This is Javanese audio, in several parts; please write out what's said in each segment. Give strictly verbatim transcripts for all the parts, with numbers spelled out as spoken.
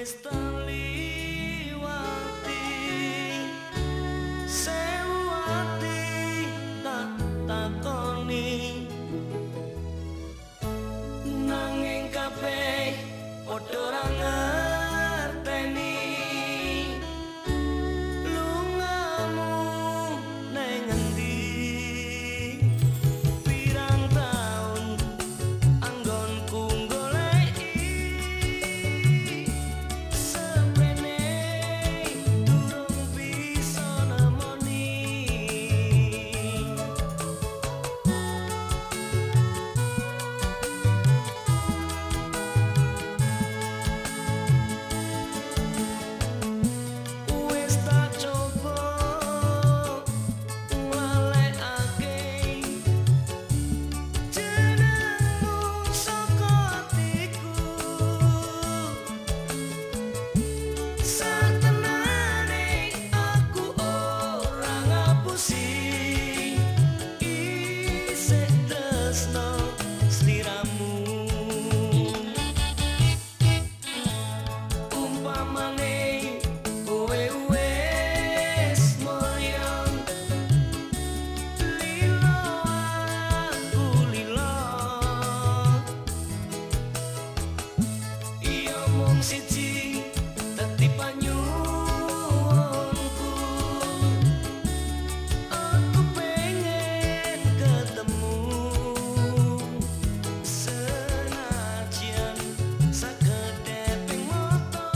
wis teliwati sewu ati tak takoni nanging kabeh padha ora ngerteni lungamu nang endi pirang taun anggonku goleki sepene durung bisa nemoni wis tak coba ngalekake jenengmu saka atiku satenane aku ora ngapusi isih tresno sliramu umpamane kowe wis mulya lilo aku lilo iya mung siji dadi panyuwunku aku pengen ketemu senajan sakedhep ping mata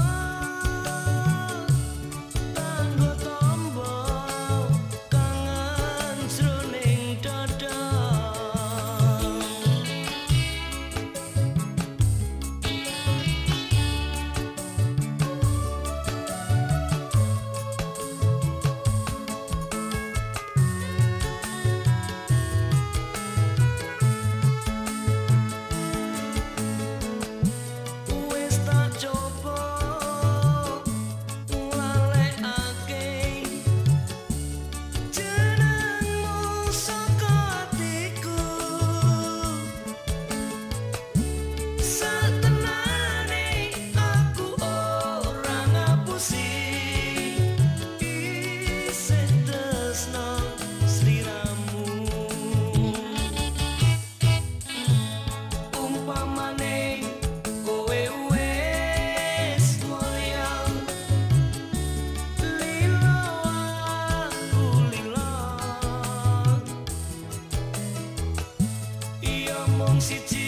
tanggo tombol kangen jroning dada wis tak coba ngalekake jenengmu saka atiku satenane aku ora ngapusi isih tresno sliramu umpamane kowe wis mulya lilo aku lilo iya mung siji